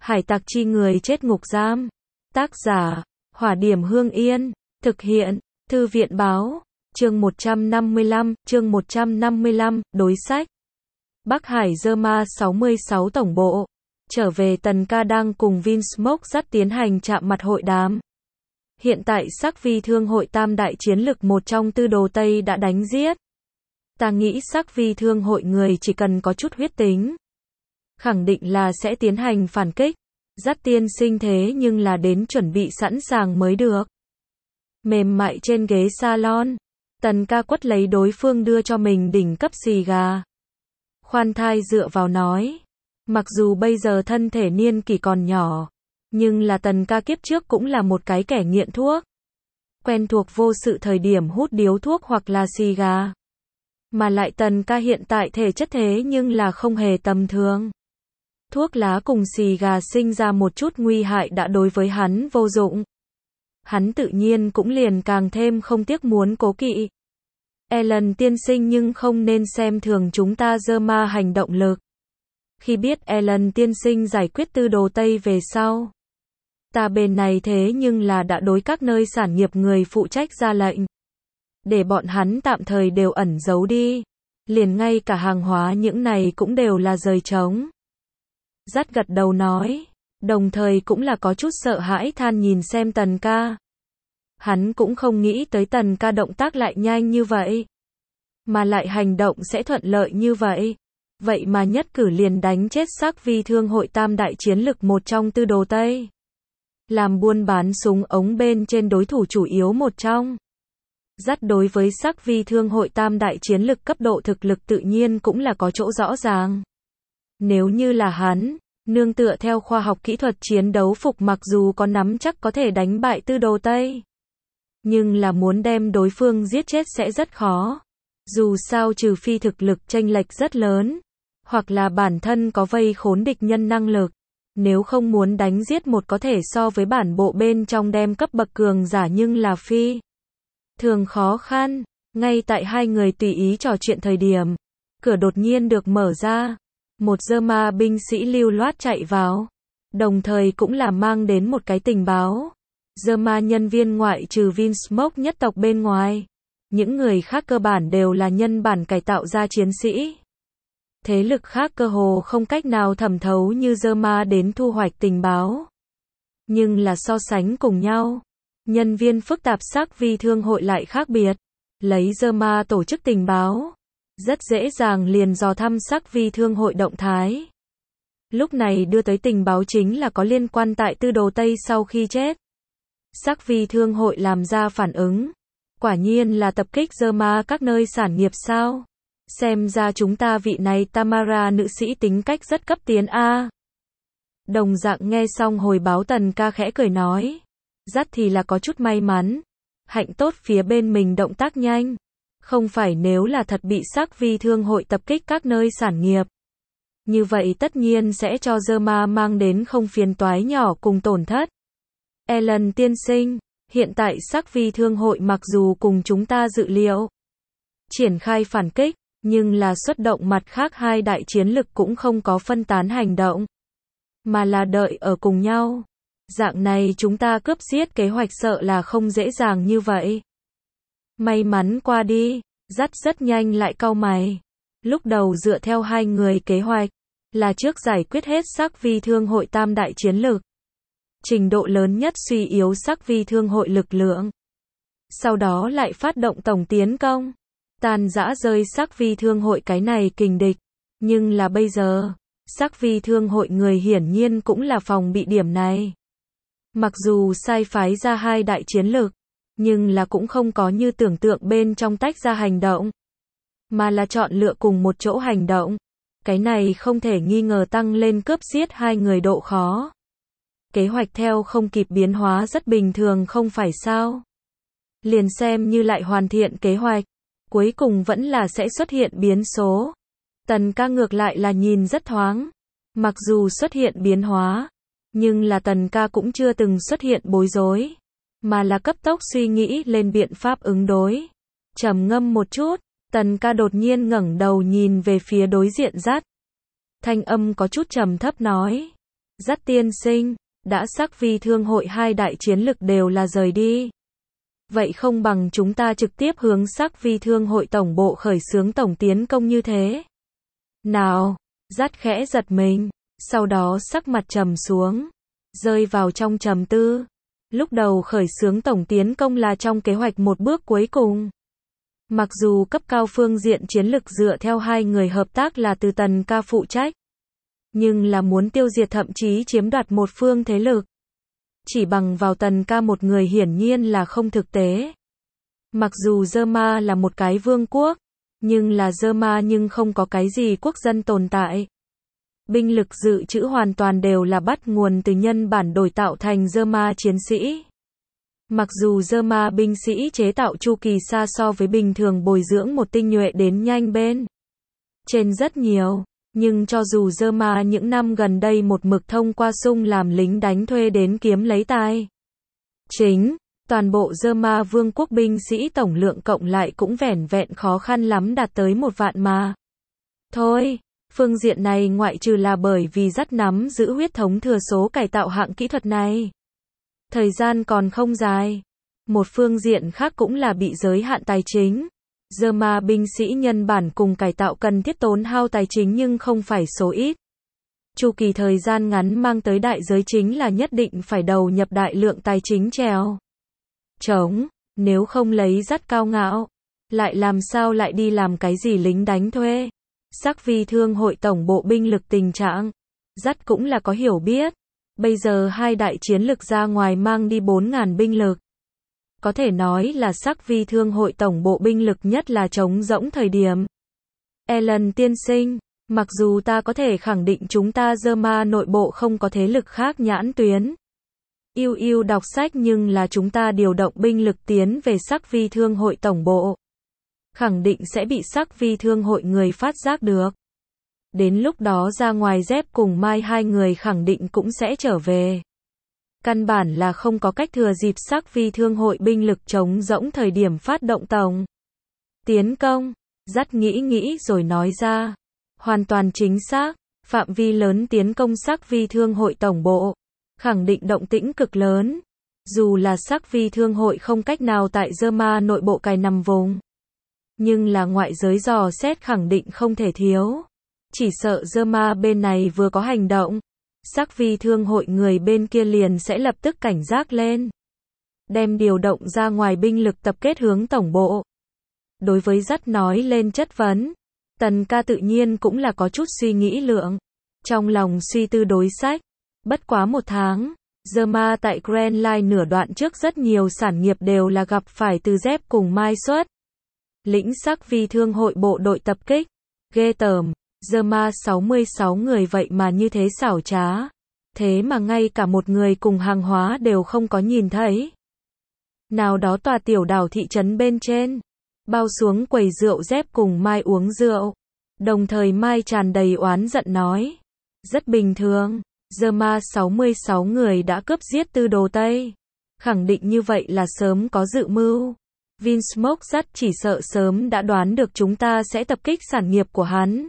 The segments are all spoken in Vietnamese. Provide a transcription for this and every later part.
Hải tặc chi người chết ngục giam. Tác giả, Hỏa Điểm Hương Yên. Thực hiện, Thư viện Báo. Chương 155, đối sách. Bắc Hải Zerma 66 tổng bộ. Trở về, Tần Ca đang cùng Vinsmoke dắt tiến hành chạm mặt hội đàm. Hiện tại Sắc Vi Thương hội tam đại chiến lực một trong Tư Đồ Tây đã đánh giết. Ta nghĩ Sắc Vi Thương hội người chỉ cần có chút huyết tính, khẳng định là sẽ tiến hành phản kích. Dắt tiên sinh thế nhưng là đến chuẩn bị sẵn sàng mới được. Mềm mại trên ghế salon, Tần Ca quất lấy đối phương đưa cho mình đỉnh cấp xì gà. Khoan thai dựa vào nói. Mặc dù bây giờ thân thể niên kỷ còn nhỏ, nhưng là Tần Ca kiếp trước cũng là một cái kẻ nghiện thuốc. Quen thuộc vô sự thời điểm hút điếu thuốc hoặc là xì gà. Mà lại Tần Ca hiện tại thể chất thế nhưng là không hề tầm thường. Thuốc lá cùng xì gà sinh ra một chút nguy hại đã đối với hắn vô dụng. Hắn tự nhiên cũng liền càng thêm không tiếc muốn cố kỵ. Ellen tiên sinh nhưng không nên xem thường chúng ta Zerma hành động lực. Khi biết Ellen tiên sinh giải quyết Tư Đồ Tây về sau, ta bên này thế nhưng là đã đối các nơi sản nghiệp người phụ trách ra lệnh, để bọn hắn tạm thời đều ẩn giấu đi. Liền ngay cả hàng hóa những này cũng đều là rời trống. Dắt gật đầu nói, đồng thời cũng là có chút sợ hãi than nhìn xem Tần Ca. Hắn cũng không nghĩ tới Tần Ca động tác lại nhanh như vậy, mà lại hành động sẽ thuận lợi như vậy. Vậy mà nhất cử liền đánh chết Sắc Vi Thương hội tam đại chiến lực một trong Tư Đồ Tây. Làm buôn bán súng ống bên trên đối thủ chủ yếu một trong. Dắt đối với Sắc Vi Thương hội tam đại chiến lực cấp độ thực lực tự nhiên cũng là có chỗ rõ ràng. Nếu như là hắn, nương tựa theo khoa học kỹ thuật chiến đấu phục mặc dù có nắm chắc có thể đánh bại Tư Đồ Tây, nhưng là muốn đem đối phương giết chết sẽ rất khó. Dù sao trừ phi thực lực chênh lệch rất lớn, hoặc là bản thân có vây khốn địch nhân năng lực. Nếu không muốn đánh giết một có thể so với bản bộ bên trong đem cấp bậc cường giả nhưng là phi thường khó khăn. Ngay tại hai người tùy ý trò chuyện thời điểm, cửa đột nhiên được mở ra. Một Zerma binh sĩ lưu loát chạy vào, đồng thời cũng là mang đến một cái tình báo. Zerma nhân viên ngoại trừ Vinsmoke nhất tộc bên ngoài, những người khác cơ bản đều là nhân bản cải tạo ra chiến sĩ. Thế lực khác cơ hồ không cách nào thẩm thấu như Zerma đến thu hoạch tình báo. Nhưng là so sánh cùng nhau, nhân viên phức tạp Sắc Vi Thương hội lại khác biệt. Lấy Zerma tổ chức tình báo, rất dễ dàng liền dò thăm Sắc Vi Thương hội động thái. Lúc này đưa tới tình báo chính là có liên quan tại Tư Đồ Tây sau khi chết. Sắc Vi Thương hội làm ra phản ứng. Quả nhiên là tập kích Zerma các nơi sản nghiệp sao? Xem ra chúng ta vị này Tamara nữ sĩ tính cách rất cấp tiến a. Đồng dạng nghe xong hồi báo Tần Ca khẽ cười nói. Dắt thì là có chút may mắn. Hạnh tốt phía bên mình động tác nhanh. Không phải nếu là thật bị Sắc Vi Thương hội tập kích các nơi sản nghiệp, như vậy tất nhiên sẽ cho Zerma mang đến không phiền toái nhỏ cùng tổn thất. Ellen tiên sinh, hiện tại Sắc Vi Thương hội mặc dù cùng chúng ta dự liệu triển khai phản kích, nhưng là xuất động mặt khác hai đại chiến lực cũng không có phân tán hành động, mà là đợi ở cùng nhau. Dạng này chúng ta cướp giết kế hoạch sợ là không dễ dàng như vậy. May mắn qua đi, dắt rất nhanh lại cau mày. Lúc đầu dựa theo hai người kế hoạch, là trước giải quyết hết Sắc Vi Thương hội tam đại chiến lực, trình độ lớn nhất suy yếu Sắc Vi Thương hội lực lượng. Sau đó lại phát động tổng tiến công, tàn rã rơi Sắc Vi Thương hội cái này kình địch. Nhưng là bây giờ, Sắc Vi Thương hội người hiển nhiên cũng là phòng bị điểm này. Mặc dù sai phái ra hai đại chiến lực, nhưng là cũng không có như tưởng tượng bên trong tách ra hành động, mà là chọn lựa cùng một chỗ hành động. Cái này không thể nghi ngờ tăng lên cướp giết hai người độ khó. Kế hoạch theo không kịp biến hóa rất bình thường không phải sao? Liền xem như lại hoàn thiện kế hoạch, cuối cùng vẫn là sẽ xuất hiện biến số. Tần Ca ngược lại là nhìn rất thoáng. Mặc dù xuất hiện biến hóa, nhưng là Tần Ca cũng chưa từng xuất hiện bối rối, mà là cấp tốc suy nghĩ lên biện pháp ứng đối. Trầm ngâm một chút, Tần Ca đột nhiên ngẩng đầu nhìn về phía đối diện Dắt. Thanh âm có chút trầm thấp nói. Dắt tiên sinh, đã sắc vi thương hội hai đại chiến lực đều là rời đi. Vậy không bằng chúng ta trực tiếp hướng sắc vi thương hội tổng bộ khởi xướng tổng tiến công như thế. Nào, dắt khẽ giật mình, sau đó sắc mặt trầm xuống, rơi vào trong trầm tư. Lúc đầu khởi xướng tổng tiến công là trong kế hoạch một bước cuối cùng. Mặc dù cấp cao phương diện chiến lực dựa theo hai người hợp tác là từ Tần ca phụ trách, nhưng là muốn tiêu diệt thậm chí chiếm đoạt một phương thế lực. Chỉ bằng vào Tần ca một người hiển nhiên là không thực tế. Mặc dù Dơ-ma là một cái vương quốc, nhưng là Dơ-ma nhưng không có cái gì quốc dân tồn tại. Binh lực dự trữ hoàn toàn đều là bắt nguồn từ nhân bản đổi tạo thành Dơ-ma chiến sĩ. Mặc dù Dơ-ma binh sĩ chế tạo chu kỳ xa so với bình thường bồi dưỡng một tinh nhuệ đến nhanh bên trên rất nhiều, nhưng cho dù Dơ-ma những năm gần đây một mực thông qua sung làm lính đánh thuê đến kiếm lấy tài chính, toàn bộ Dơ-ma vương quốc binh sĩ tổng lượng cộng lại cũng vẻn vẹn khó khăn lắm đạt tới 1 vạn mà. Thôi, phương diện này ngoại trừ là bởi vì dắt nắm giữ huyết thống thừa số cải tạo hạng kỹ thuật này. Thời gian còn không dài. Một phương diện khác cũng là bị giới hạn tài chính. Dơ-ma binh sĩ nhân bản cùng cải tạo cần thiết tốn hao tài chính nhưng không phải số ít. Chu kỳ thời gian ngắn mang tới đại giới chính là nhất định phải đầu nhập đại lượng tài chính trèo trống, nếu không lấy dắt cao ngạo, lại làm sao lại đi làm cái gì lính đánh thuê. Sắc vi thương hội tổng bộ binh lực tình trạng, dắt cũng là có hiểu biết. Bây giờ hai đại chiến lực ra ngoài mang đi 4.000 binh lực. Có thể nói là sắc vi thương hội tổng bộ binh lực nhất là trống rỗng thời điểm. Ellen tiên sinh, mặc dù ta có thể khẳng định chúng ta Dơ-ma nội bộ không có thế lực khác nhãn tuyến yêu đọc sách, nhưng là chúng ta điều động binh lực tiến về sắc vi thương hội tổng bộ, khẳng định sẽ bị sắc vi thương hội người phát giác được. Đến lúc đó ra ngoài dép cùng Mai hai người khẳng định cũng sẽ trở về. Căn bản là không có cách thừa dịp sắc vi thương hội binh lực trống rỗng thời điểm phát động tổng tiến công. Dắt nghĩ rồi nói ra. Hoàn toàn chính xác, phạm vi lớn tiến công sắc vi thương hội tổng bộ, khẳng định động tĩnh cực lớn. Dù là sắc vi thương hội không cách nào tại Dơ-ma nội bộ cài nằm vùng, nhưng là ngoại giới dò xét khẳng định không thể thiếu. Chỉ sợ Dơ-ma bên này vừa có hành động, sắc vi thương hội người bên kia liền sẽ lập tức cảnh giác lên, đem điều động ra ngoài binh lực tập kết hướng tổng bộ. Đối với dắt nói lên chất vấn, Tần ca tự nhiên cũng là có chút suy nghĩ lượng, trong lòng suy tư đối sách. Bất quá 1 tháng, Dơ-ma tại Grand Line nửa đoạn trước rất nhiều sản nghiệp đều là gặp phải từ dép cùng Mai xuất lĩnh sắc vi thương hội bộ đội tập kích. Ghê tởm, Dơ-ma 66 người vậy mà như thế xảo trá. Thế mà ngay cả một người cùng hàng hóa đều không có nhìn thấy. Nào đó tòa tiểu đảo thị trấn bên trên, bao xuống quầy rượu dép cùng Mai uống rượu. Đồng thời Mai tràn đầy oán giận nói. Rất bình thường, Dơ-ma 66 người đã cướp giết Tư Đồ Tây. Khẳng định như vậy là sớm có dự mưu. Vinsmoke dắt chỉ sợ sớm đã đoán được chúng ta sẽ tập kích sản nghiệp của hắn.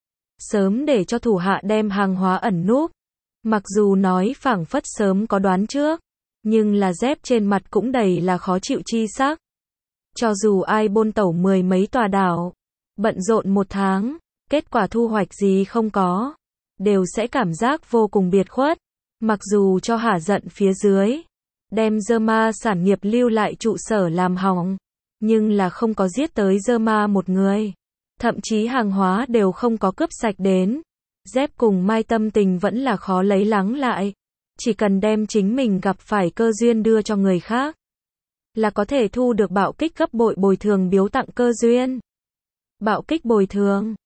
Sớm để cho thủ hạ đem hàng hóa ẩn núp. Mặc dù nói phảng phất sớm có đoán trước, nhưng là dép trên mặt cũng đầy là khó chịu chi sắc. Cho dù ai bôn tẩu 10 mấy tòa đảo, bận rộn 1 tháng, kết quả thu hoạch gì không có, đều sẽ cảm giác vô cùng biệt khuất. Mặc dù cho hả giận phía dưới, đem Dơ-ma sản nghiệp lưu lại trụ sở làm hỏng, nhưng là không có giết tới Dơ-ma một người. Thậm chí hàng hóa đều không có cướp sạch đến. Dép cùng Mai tâm tình vẫn là khó lấy lắng lại. Chỉ cần đem chính mình gặp phải cơ duyên đưa cho người khác, là có thể thu được bạo kích gấp bội bồi thường biếu tặng cơ duyên. Bạo kích bồi thường,